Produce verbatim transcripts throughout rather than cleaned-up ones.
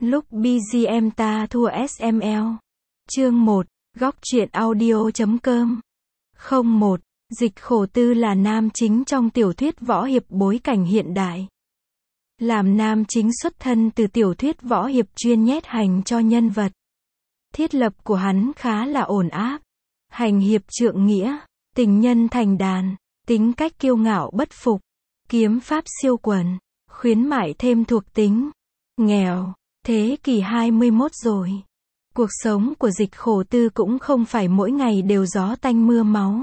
Lúc bê giê em ta thua ét em lờ. Chương một, góc truyện audio chấm com. không một. Dịch Khổ Tư là nam chính trong tiểu thuyết võ hiệp bối cảnh hiện đại. Làm nam chính xuất thân từ tiểu thuyết võ hiệp chuyên nhét hành cho nhân vật. Thiết lập của hắn khá là ổn áp. Hành hiệp trượng nghĩa, tình nhân thành đàn, tính cách kiêu ngạo bất phục, kiếm pháp siêu quần, khuyến mại thêm thuộc tính, nghèo. Thế kỷ hai mươi mốt rồi. Cuộc sống của Dịch Khổ Tư cũng không phải mỗi ngày đều gió tanh mưa máu.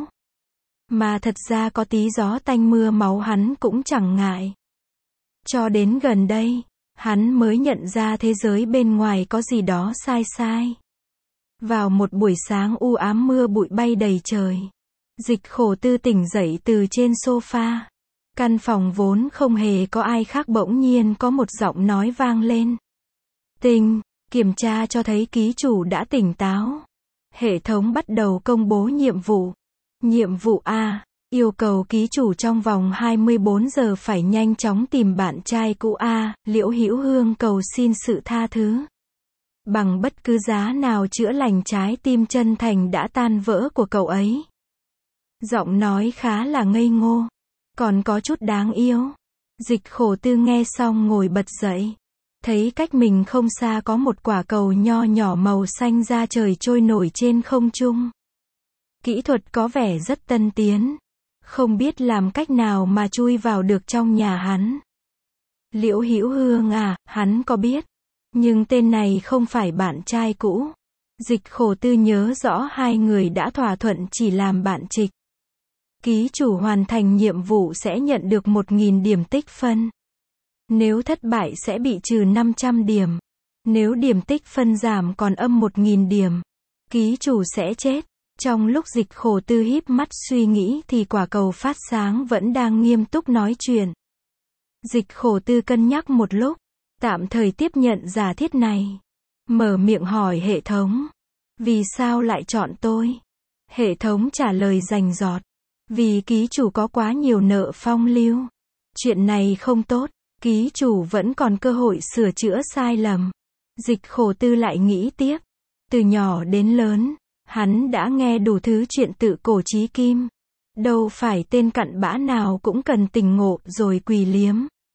Mà thật ra có tí gió tanh mưa máu hắn cũng chẳng ngại. Cho đến gần đây, hắn mới nhận ra thế giới bên ngoài có gì đó sai sai. Vào một buổi sáng u ám mưa bụi bay đầy trời, Dịch Khổ Tư tỉnh dậy từ trên sofa. Căn phòng vốn không hề có ai khác bỗng nhiên có một giọng nói vang lên. Tinh, kiểm tra cho thấy ký chủ đã tỉnh táo. Hệ thống bắt đầu công bố nhiệm vụ. Nhiệm vụ A, yêu cầu ký chủ trong vòng hai mươi bốn giờ phải nhanh chóng tìm bạn trai cũ A, Liễu Hữu Hương cầu xin sự tha thứ. Bằng bất cứ giá nào chữa lành trái tim chân thành đã tan vỡ của cậu ấy. Giọng nói khá là ngây ngô, còn có chút đáng yêu. Dịch Khổ Tư nghe xong ngồi bật dậy. Thấy cách mình không xa có một quả cầu nho nhỏ màu xanh da trời trôi nổi trên không trung. Kỹ thuật có vẻ rất tân tiến. Không biết làm cách nào mà chui vào được trong nhà hắn. Liễu Hữu Hương à, hắn có biết. Nhưng tên này không phải bạn trai cũ. Dịch Khổ Tư nhớ rõ hai người đã thỏa thuận chỉ làm bạn trịch. Ký chủ hoàn thành nhiệm vụ sẽ nhận được một nghìn điểm tích phân. Nếu thất bại sẽ bị trừ năm trăm điểm. Nếu điểm tích phân giảm còn âm một nghìn điểm, ký chủ sẽ chết. Trong lúc Dịch Khổ Tư híp mắt suy nghĩ thì quả cầu phát sáng vẫn đang nghiêm túc nói chuyện. Dịch Khổ Tư cân nhắc một lúc, tạm thời tiếp nhận giả thiết này. Mở miệng hỏi hệ thống. Vì sao lại chọn tôi? Hệ thống trả lời rành rọt. Vì ký chủ có quá nhiều nợ phong lưu. Chuyện này không tốt. Ký chủ vẫn còn cơ hội sửa chữa sai lầm. Dịch Khổ Tư lại nghĩ tiếp. Từ nhỏ đến lớn, hắn đã nghe đủ thứ chuyện tự cổ chí kim. Đâu phải tên cặn bã nào cũng cần tỉnh ngộ rồi quỳ liếm.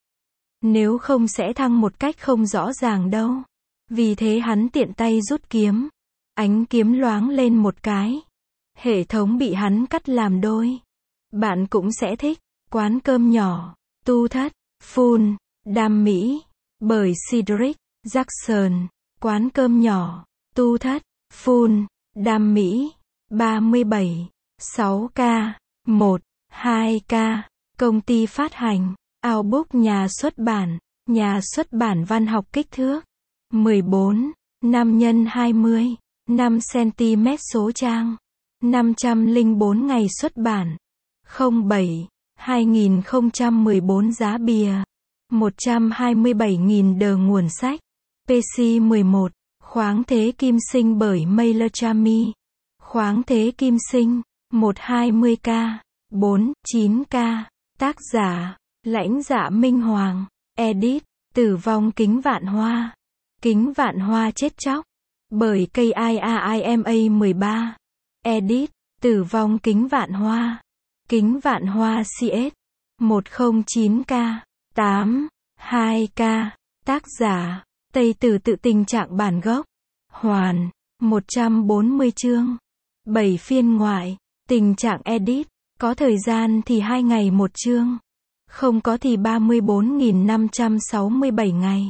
Nếu không sẽ thăng một cách không rõ ràng đâu. Vì thế hắn tiện tay rút kiếm. Ánh kiếm loáng lên một cái. Hệ thống bị hắn cắt làm đôi. Bạn cũng sẽ thích. Quán cơm nhỏ, tu thất, Full, Đam Mỹ, bởi Cedric Jackson. Quán cơm nhỏ, tu thất, Full, Đam Mỹ, ba mươi bảy, sáu K, một, hai K. Công ty phát hành, Audiobook nhà xuất bản, nhà xuất bản văn học kích thước mười bốn, năm nhân hai mươi, năm xăng-ti-mét số trang, năm trăm lẻ bốn ngày xuất bản, không bảy, hai nghìn không trăm mười bốn giá bìa, một trăm hai mươi bảy nghìn đờ nguồn sách, pê xê mười một, Khoáng thế kim sinh bởi Melodramy, Khoáng thế kim sinh, một trăm hai mươi K, bốn, chín K, tác giả, Lãnh Dạ Minh Hoàng, edit, Tử vong kính vạn hoa, kính vạn hoa chết chóc, bởi ca i a i em a mười ba, edit, Tử vong kính vạn hoa, kính vạn hoa xê ét, một không chín K, tám, hai K, tác giả, Tây Tử tự tình trạng bản gốc, hoàn, một trăm bốn mươi chương, bảy phiên ngoại, tình trạng edit, có thời gian thì hai ngày một chương, không có thì ba mươi bốn nghìn năm trăm sáu mươi bảy ngày.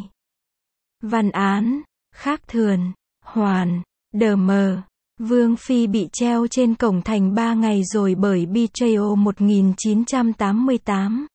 Văn án, khác thường, hoàn, đờ mờ, Vương Phi bị treo trên cổng thành ba ngày rồi bởi Betrayal một nghìn chín trăm tám mươi tám.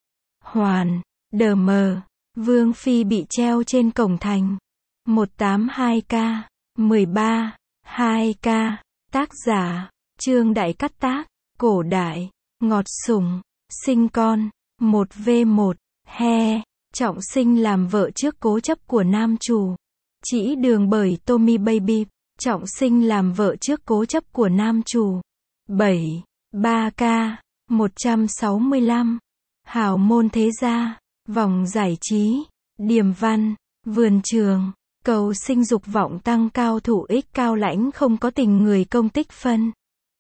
Hoàn, đờ mờ, Vương Phi bị treo trên cổng thành. một tám hai K, mười ba, hai K, tác giả, Trương Đại Cắt tác, cổ đại, ngọt sủng, sinh con, một v một, he, trọng sinh làm vợ trước cố chấp của nam chủ. Chỉ đường bởi Tommy Baby, trọng sinh làm vợ trước cố chấp của nam chủ. bảy, ba K, một trăm sáu mươi lăm, hào môn thế gia, vòng giải trí, điềm văn, vườn trường, Cầu sinh dục vọng tăng cao thủ ích cao lãnh không có tình người công tích phân.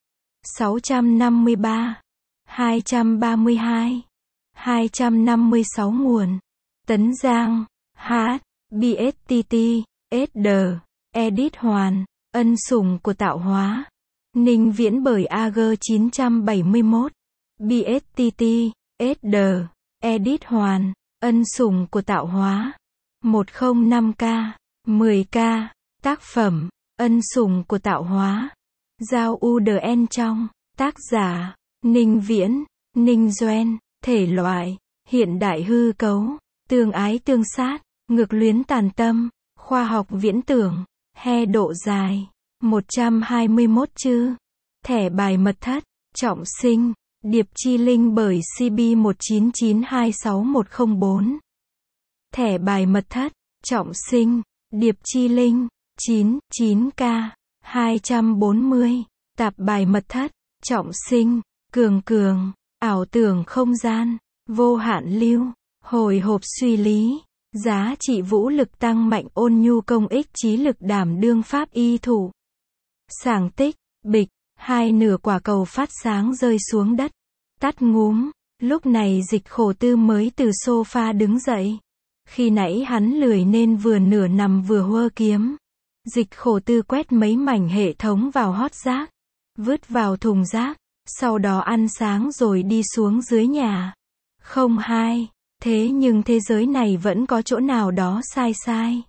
sáu trăm năm mươi ba, hai trăm ba mươi hai, hai trăm năm mươi sáu nguồn. Tấn Giang, H, bê ét tê tê, ét đê, Edit Hoàn, ân sủng của tạo hóa. Ninh Viễn bởi a giê chín trăm bảy mươi mốt. bê ét tê tê, ét đê, Edit Hoàn, ân sủng của tạo hóa. một không năm k, mười k, tác phẩm, ân sủng của tạo hóa. Giao u đê en trong, tác giả, Ninh Viễn, Ninh Doen, thể loại, hiện đại hư cấu, tương ái tương sát, ngược luyến tàn tâm, khoa học viễn tưởng, he độ dài, một trăm hai mươi mốt chữ. Thẻ bài mật thất, trọng sinh, điệp chi linh bởi xê bê một chín chín hai sáu một không bốn. Thẻ bài mật thất, trọng sinh, điệp chi linh, chín, chín k, hai trăm bốn mươi. Tạp bài mật thất, trọng sinh, cường cường, ảo tưởng không gian, vô hạn lưu, hồi hộp suy lý, giá trị vũ lực tăng mạnh ôn nhu công ích trí lực đảm đương pháp y thủ. Sảng tích, bịch, hai nửa quả cầu phát sáng rơi xuống đất. Tắt ngúm, lúc này Dịch Khổ Tư mới từ sofa đứng dậy. Khi nãy hắn lười nên vừa nửa nằm vừa huơ kiếm. Dịch Khổ Tư quét mấy mảnh hệ thống vào hót rác, vứt vào thùng rác, sau đó ăn sáng rồi đi xuống dưới nhà. Không hai, thế nhưng thế giới này vẫn có chỗ nào đó sai sai.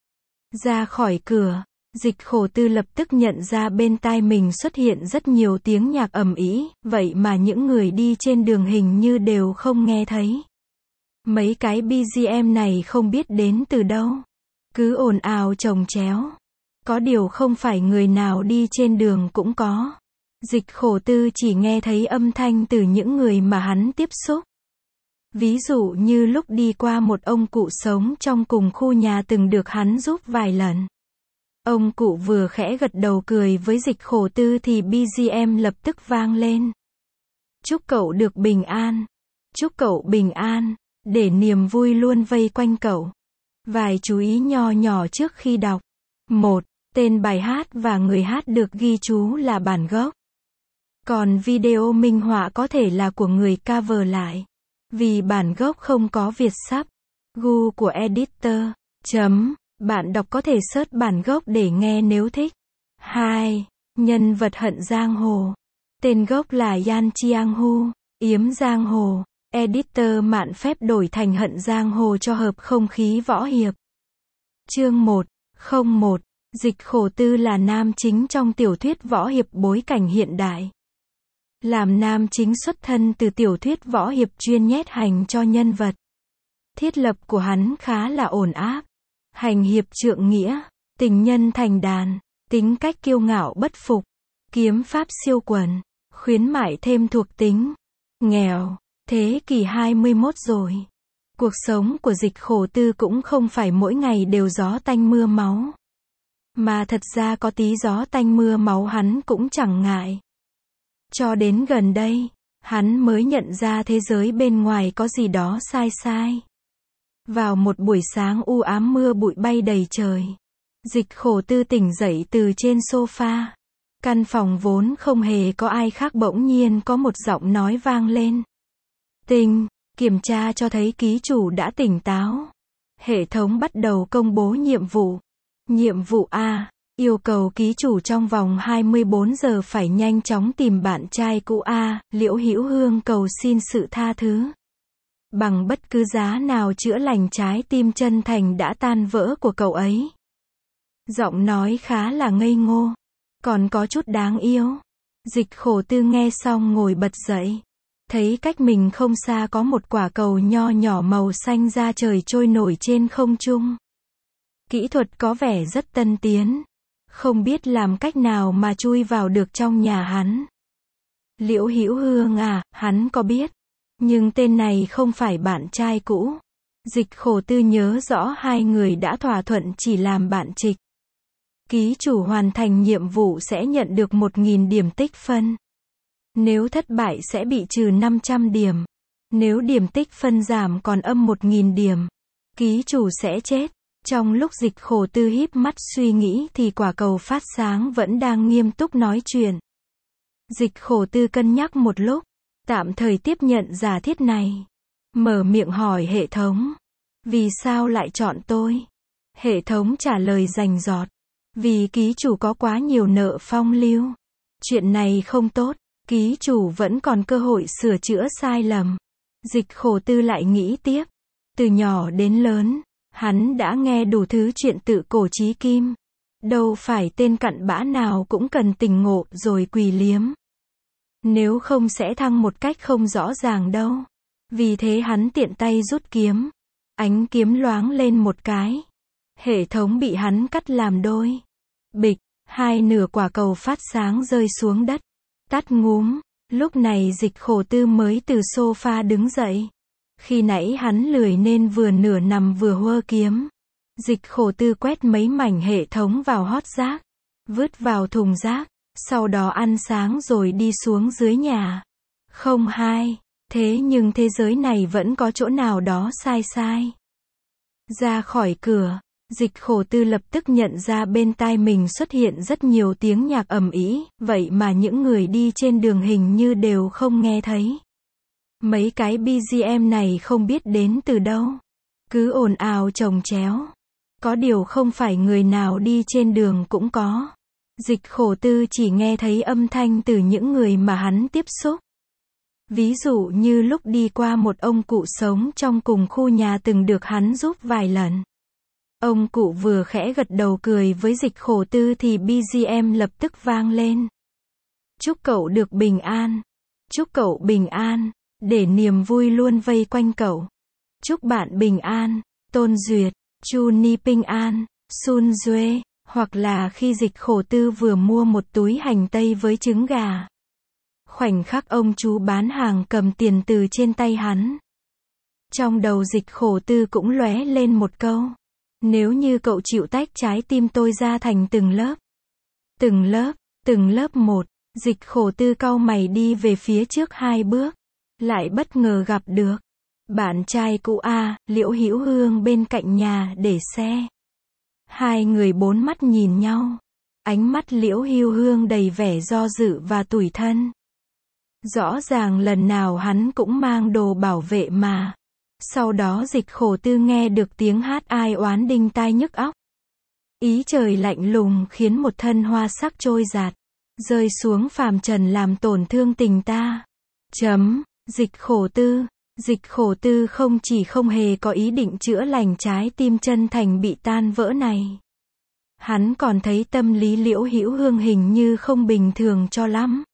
Ra khỏi cửa, Dịch Khổ Tư lập tức nhận ra bên tai mình xuất hiện rất nhiều tiếng nhạc ầm ĩ, vậy mà những người đi trên đường hình như đều không nghe thấy. Mấy cái bê giê em này không biết đến từ đâu, cứ ồn ào chồng chéo. Có điều không phải người nào đi trên đường cũng có. Dịch Khổ Tư chỉ nghe thấy âm thanh từ những người mà hắn tiếp xúc. Ví dụ như lúc đi qua một ông cụ sống trong cùng khu nhà từng được hắn giúp vài lần. Ông cụ vừa khẽ gật đầu cười với Dịch Khổ Tư thì bê giê em lập tức vang lên. Chúc cậu được bình an. Chúc cậu bình an. Để niềm vui luôn vây quanh cậu. Vài chú ý nho nhỏ trước khi đọc. một. Tên bài hát và người hát được ghi chú là bản gốc. Còn video minh họa có thể là của người cover lại. Vì bản gốc không có Việt sub. Gu của editor. Chấm. Bạn đọc có thể search bản gốc để nghe nếu thích. hai. Nhân vật Hận Giang Hồ. Tên gốc là Yan Chiang Hu, Yếm Giang Hồ. Editor mạn phép đổi thành Hận Giang Hồ cho hợp không khí võ hiệp. Chương một không một. Dịch Khổ Tư là nam chính trong tiểu thuyết võ hiệp bối cảnh hiện đại. Làm nam chính xuất thân từ tiểu thuyết võ hiệp chuyên nhét hành cho nhân vật. Thiết lập của hắn khá là ổn áp. Hành hiệp trượng nghĩa, tình nhân thành đàn, tính cách kiêu ngạo bất phục, kiếm pháp siêu quần, khuyến mại thêm thuộc tính, nghèo, thế kỷ hai mươi mốt rồi. Cuộc sống của Dịch Khổ Tư cũng không phải mỗi ngày đều gió tanh mưa máu. Mà thật ra có tí gió tanh mưa máu hắn cũng chẳng ngại. Cho đến gần đây, hắn mới nhận ra thế giới bên ngoài có gì đó sai sai. Vào một buổi sáng u ám mưa bụi bay đầy trời. Dịch Khổ Tư tỉnh dậy từ trên sofa. Căn phòng vốn không hề có ai khác bỗng nhiên có một giọng nói vang lên. Tình, kiểm tra cho thấy ký chủ đã tỉnh táo. Hệ thống bắt đầu công bố nhiệm vụ. Nhiệm vụ A, yêu cầu ký chủ trong vòng hai mươi bốn giờ phải nhanh chóng tìm bạn trai cũ A, Liễu Hữu Hương cầu xin sự tha thứ. Bằng bất cứ giá nào chữa lành trái tim chân thành đã tan vỡ của cậu ấy. Giọng nói khá là ngây ngô, còn có chút đáng yêu. Dịch Khổ Tư nghe xong ngồi bật dậy. Thấy cách mình không xa có một quả cầu nho nhỏ màu xanh da trời trôi nổi trên không trung. Kỹ thuật có vẻ rất tân tiến. Không biết làm cách nào mà chui vào được trong nhà hắn. Liễu Hữu Hương à, hắn có biết. Nhưng tên này không phải bạn trai cũ. Dịch Khổ Tư nhớ rõ hai người đã thỏa thuận chỉ làm bạn trịch. Ký chủ hoàn thành nhiệm vụ sẽ nhận được một nghìn điểm tích phân. Nếu thất bại sẽ bị trừ năm trăm điểm. Nếu điểm tích phân giảm còn âm một nghìn điểm, ký chủ sẽ chết. Trong lúc Dịch Khổ Tư híp mắt suy nghĩ thì quả cầu phát sáng vẫn đang nghiêm túc nói chuyện. Dịch Khổ Tư cân nhắc một lúc, tạm thời tiếp nhận giả thiết này. Mở miệng hỏi hệ thống. Vì sao lại chọn tôi? Hệ thống trả lời rành rọt. Vì ký chủ có quá nhiều nợ phong lưu. Chuyện này không tốt, ký chủ vẫn còn cơ hội sửa chữa sai lầm. Dịch Khổ Tư lại nghĩ tiếp. Từ nhỏ đến lớn, hắn đã nghe đủ thứ chuyện tự cổ chí kim. Đâu phải tên cặn bã nào cũng cần tỉnh ngộ rồi quỳ liếm. Nếu không sẽ thăng một cách không rõ ràng đâu. Vì thế hắn tiện tay rút kiếm. Ánh kiếm loáng lên một cái. Hệ thống bị hắn cắt làm đôi. Bịch, hai nửa quả cầu phát sáng rơi xuống đất. Tắt ngúm. Lúc này Dịch Khổ Tư mới từ sofa đứng dậy. Khi nãy hắn lười nên vừa nửa nằm vừa huơ kiếm. Dịch Khổ Tư quét mấy mảnh hệ thống vào hót rác. Vứt vào thùng rác. Sau đó ăn sáng rồi đi xuống dưới nhà. Không hai. Thế nhưng thế giới này vẫn có chỗ nào đó sai sai. Ra khỏi cửa, Dịch Khổ Tư lập tức nhận ra bên tai mình xuất hiện rất nhiều tiếng nhạc ầm ĩ, vậy mà những người đi trên đường hình như đều không nghe thấy. Mấy cái bê giê em này không biết đến từ đâu. Cứ ồn ào chồng chéo. Có điều không phải người nào đi trên đường cũng có. Dịch Khổ Tư chỉ nghe thấy âm thanh từ những người mà hắn tiếp xúc. Ví dụ như lúc đi qua một ông cụ sống trong cùng khu nhà từng được hắn giúp vài lần. Ông cụ vừa khẽ gật đầu cười với Dịch Khổ Tư thì bê giê em lập tức vang lên. Chúc cậu được bình an. Chúc cậu bình an. Để niềm vui luôn vây quanh cậu. Chúc bạn bình an. Tôn Duyệt. Chu Ni Ping An. Sun Duê. Hoặc là khi Dịch Khổ Tư vừa mua một túi hành tây với trứng gà. Khoảnh khắc ông chú bán hàng cầm tiền từ trên tay hắn. Trong đầu Dịch Khổ Tư cũng lóe lên một câu. Nếu như cậu chịu tách trái tim tôi ra thành từng lớp. Từng lớp, từng lớp một. Dịch Khổ Tư cau mày đi về phía trước hai bước. Lại bất ngờ gặp được bạn trai cũ A, Liễu Hữu Hương bên cạnh nhà để xe. Hai người bốn mắt nhìn nhau. Ánh mắt Liễu Hữu Hương đầy vẻ do dự và tủi thân. Rõ ràng lần nào hắn cũng mang đồ bảo vệ mà. Sau đó Dịch Khổ Tư nghe được tiếng hát ai oán đinh tai nhức óc. Ý trời lạnh lùng khiến một thân hoa sắc trôi giạt, rơi xuống phàm trần làm tổn thương tình ta. Chấm. Dịch Khổ Tư. Dịch Khổ Tư không chỉ không hề có ý định chữa lành trái tim chân thành bị tan vỡ này. Hắn còn thấy tâm lý Liễu Hữu Hương hình như không bình thường cho lắm.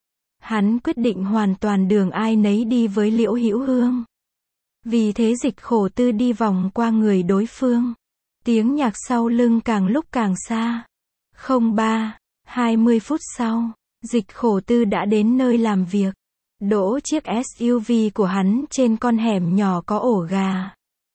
Hắn quyết định hoàn toàn đường ai nấy đi với Liễu Hữu Hương. Vì thế Dịch Khổ Tư đi vòng qua người đối phương. Tiếng nhạc sau lưng càng lúc càng xa. Không ba, hai mươi phút sau, Dịch Khổ Tư đã đến nơi làm việc. Đỗ chiếc ét u vê của hắn trên con hẻm nhỏ có ổ gà.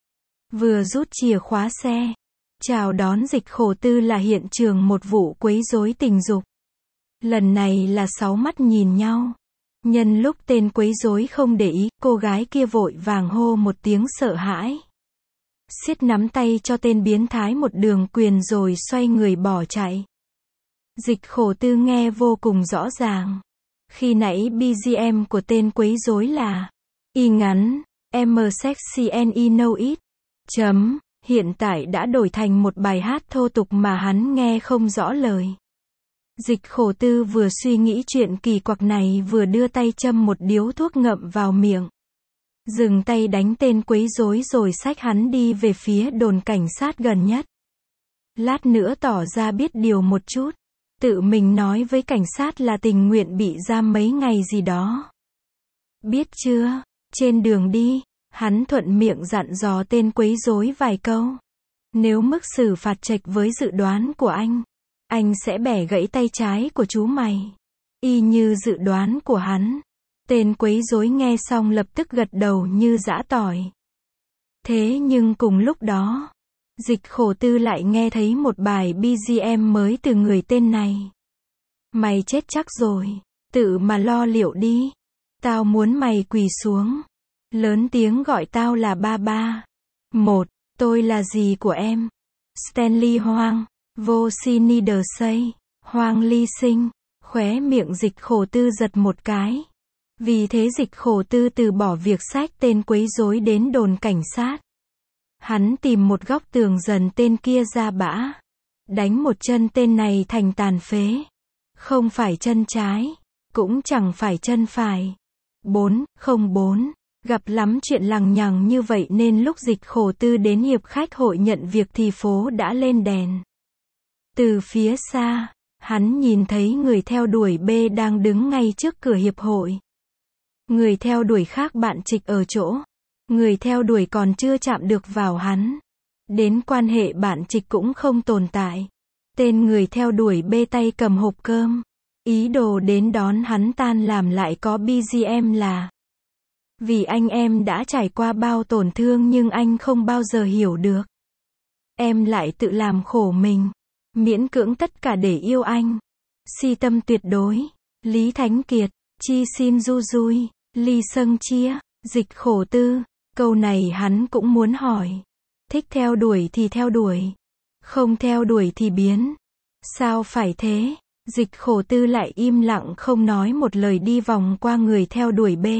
Vừa rút chìa khóa xe. Chào đón Dịch Khổ Tư là hiện trường một vụ quấy rối tình dục. Lần này là sáu mắt nhìn nhau. Nhân lúc tên quấy rối không để ý, cô gái kia vội vàng hô một tiếng sợ hãi. Siết nắm tay cho tên biến thái một đường quyền rồi xoay người bỏ chạy. Dịch Khổ Tư nghe vô cùng rõ ràng. Khi nãy bê giê em của tên quấy rối là Y ngắn, em sexy and I know it. Chấm. Hiện tại đã đổi thành một bài hát thô tục mà hắn nghe không rõ lời. Dịch Khổ Tư vừa suy nghĩ chuyện kỳ quặc này vừa đưa tay châm một điếu thuốc ngậm vào miệng. Dừng tay đánh tên quấy rối rồi xách hắn đi về phía đồn cảnh sát gần nhất. Lát nữa tỏ ra biết điều một chút. Tự mình nói với cảnh sát là tình nguyện bị giam mấy ngày gì đó. Biết chưa? Trên đường đi, hắn thuận miệng dặn dò tên quấy rối vài câu. Nếu mức xử phạt chệch với dự đoán của anh, anh sẽ bẻ gãy tay trái của chú mày. Y như dự đoán của hắn. Tên quấy rối nghe xong lập tức gật đầu như giã tỏi. Thế nhưng cùng lúc đó, Dịch Khổ Tư lại nghe thấy một bài bê giê em mới từ người tên này. Mày chết chắc rồi, tự mà lo liệu đi. Tao muốn mày quỳ xuống. Lớn tiếng gọi tao là ba ba. Một, tôi là dì của em. Stanley Hoang, vô si đờ xây, Hoang ly sinh, khóe miệng Dịch Khổ Tư giật một cái. Vì thế Dịch Khổ Tư từ bỏ việc xách tên quấy rối đến đồn cảnh sát. Hắn tìm một góc tường dần tên kia ra bã. Đánh một chân tên này thành tàn phế. Không phải chân trái, cũng chẳng phải chân phải. bốn không bốn Gặp lắm chuyện lằng nhằng như vậy nên lúc Dịch Khổ Tư đến hiệp khách hội nhận việc thì phố đã lên đèn. Từ phía xa, hắn nhìn thấy người theo đuổi B đang đứng ngay trước cửa hiệp hội. Người theo đuổi khác bạn trịch ở chỗ. Người theo đuổi còn chưa chạm được vào hắn. Đến quan hệ bạn trịch cũng không tồn tại. Tên người theo đuổi B tay cầm hộp cơm. Ý đồ đến đón hắn tan làm lại có bê giê em là. Vì anh em đã trải qua bao tổn thương nhưng anh không bao giờ hiểu được. Em lại tự làm khổ mình. Miễn cưỡng tất cả để yêu anh. Si tâm tuyệt đối. Lý Thánh Kiệt, Chi Xin Du Dui, Ly Sâng Chia, Dịch Khổ Tư. Câu này hắn cũng muốn hỏi. Thích theo đuổi thì theo đuổi. Không theo đuổi thì biến. Sao phải thế? Dịch Khổ Tư lại im lặng không nói một lời đi vòng qua người theo đuổi B.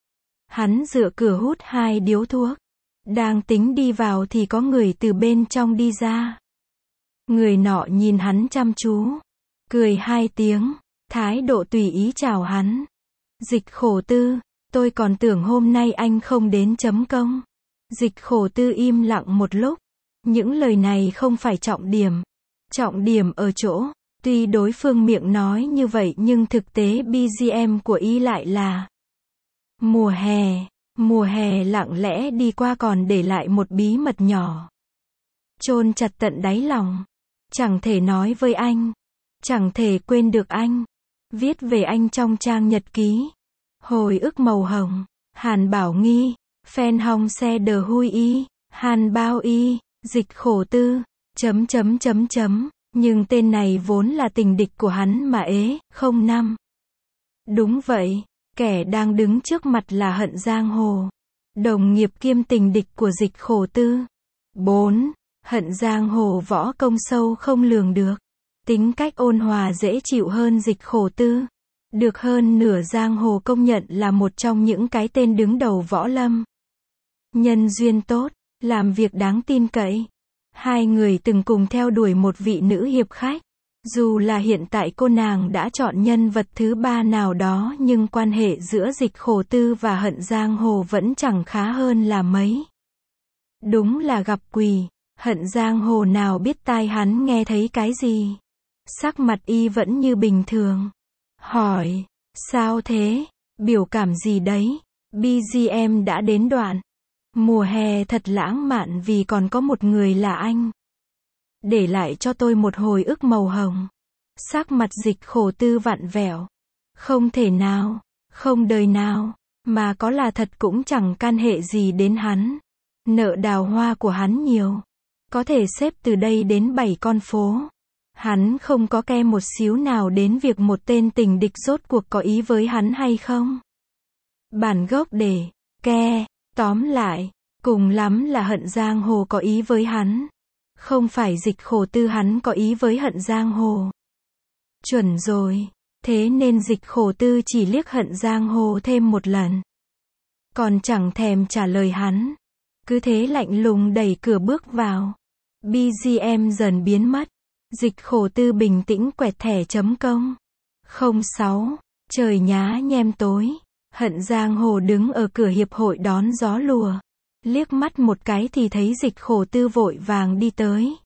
Hắn dựa cửa hút hai điếu thuốc. Đang tính đi vào thì có người từ bên trong đi ra. Người nọ nhìn hắn chăm chú. Cười hai tiếng. Thái độ tùy ý chào hắn. Dịch Khổ Tư, tôi còn tưởng hôm nay anh không đến chấm công. Dịch Khổ Tư im lặng một lúc. Những lời này không phải trọng điểm. Trọng điểm ở chỗ, tuy đối phương miệng nói như vậy nhưng thực tế bê giê em của y lại là mùa hè. Mùa hè lặng lẽ đi qua còn để lại một bí mật nhỏ. Chôn chặt tận đáy lòng. Chẳng thể nói với anh. Chẳng thể quên được anh. Viết về anh trong trang nhật ký. Hồi ức màu hồng. Hàn Bảo Nghi. Phen Hong Xe Đờ Hui Y. Hàn Bao Y. Dịch Khổ Tư. Chấm chấm chấm chấm. Nhưng tên này vốn là tình địch của hắn mà ế. Không năm. Đúng vậy. Kẻ đang đứng trước mặt là Hận Giang Hồ. Đồng nghiệp kiêm tình địch của Dịch Khổ Tư. bốn. Hận Giang Hồ võ công sâu không lường được. Tính cách ôn hòa dễ chịu hơn Dịch Khổ Tư. Được hơn nửa Giang Hồ công nhận là một trong những cái tên đứng đầu võ lâm. Nhân duyên tốt, làm việc đáng tin cậy. Hai người từng cùng theo đuổi một vị nữ hiệp khách. Dù là hiện tại cô nàng đã chọn nhân vật thứ ba nào đó nhưng quan hệ giữa Dịch Khổ Tư và Hận Giang Hồ vẫn chẳng khá hơn là mấy. Đúng là gặp quỷ. Hận Giang Hồ nào biết tai hắn nghe thấy cái gì. Sắc mặt y vẫn như bình thường. Hỏi, sao thế? Biểu cảm gì đấy? bê giê em đã đến đoạn. Mùa hè thật lãng mạn vì còn có một người là anh. Để lại cho tôi một hồi ức màu hồng. Sắc mặt Dịch Khổ Tư vặn vẹo. Không thể nào, không đời nào, mà có là thật cũng chẳng can hệ gì đến hắn. Nợ đào hoa của hắn nhiều. Có thể xếp từ đây đến bảy con phố. Hắn không có ke một xíu nào đến việc một tên tình địch rốt cuộc có ý với hắn hay không. Bản gốc để, ke, tóm lại, cùng lắm là Hận Giang Hồ có ý với hắn. Không phải Dịch Khổ Tư hắn có ý với Hận Giang Hồ. Chuẩn rồi. Thế nên Dịch Khổ Tư chỉ liếc Hận Giang Hồ thêm một lần. Còn chẳng thèm trả lời hắn. Cứ thế lạnh lùng đẩy cửa bước vào. bê giê em dần biến mất. Dịch Khổ Tư bình tĩnh quẹt thẻ chấm công. không sáu. Trời nhá nhem tối. Hận Giang Hồ đứng ở cửa hiệp hội đón gió lùa. Liếc mắt một cái thì thấy Dịch Khổ Tư vội vàng đi tới.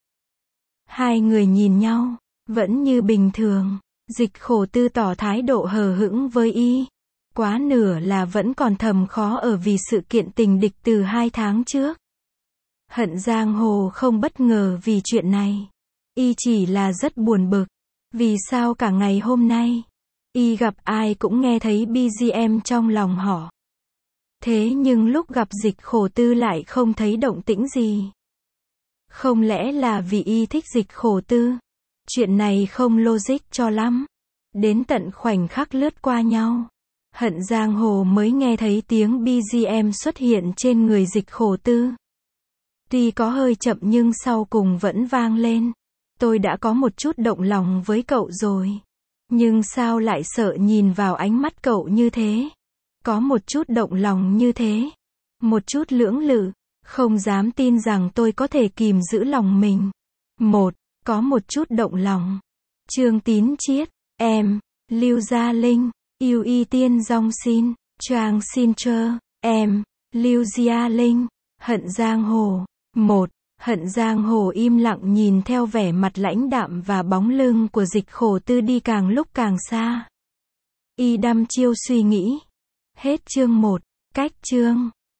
Hai người nhìn nhau, vẫn như bình thường. Dịch Khổ Tư tỏ thái độ hờ hững với y. Quá nửa là vẫn còn thầm khó ở vì sự kiện tình địch từ hai tháng trước. Hận Giang Hồ không bất ngờ vì chuyện này. Y chỉ là rất buồn bực. Vì sao cả ngày hôm nay, y gặp ai cũng nghe thấy bê giê em trong lòng họ. Thế nhưng lúc gặp Dịch Khổ Tư lại không thấy động tĩnh gì. Không lẽ là vì y thích Dịch Khổ Tư? Chuyện này không logic cho lắm. Đến tận khoảnh khắc lướt qua nhau, Hận Giang Hồ mới nghe thấy tiếng bê giê em xuất hiện trên người Dịch Khổ Tư. Tuy có hơi chậm nhưng sau cùng vẫn vang lên. Tôi đã có một chút động lòng với cậu rồi. Nhưng sao lại sợ nhìn vào ánh mắt cậu như thế? Có một chút động lòng như thế. Một chút lưỡng lự. Không dám tin rằng tôi có thể kìm giữ lòng mình. Một, có một chút động lòng. Trương Tín Chiết, em, Lưu Gia Linh, yêu y tiên dòng xin, Trang xin chơ, em, Lưu Gia Linh, hận giang hồ. Một, hận giang hồ im lặng nhìn theo vẻ mặt lãnh đạm và bóng lưng của Dịch Khổ Tư đi càng lúc càng xa. Y đăm chiêu suy nghĩ. Hết chương một. Cách chương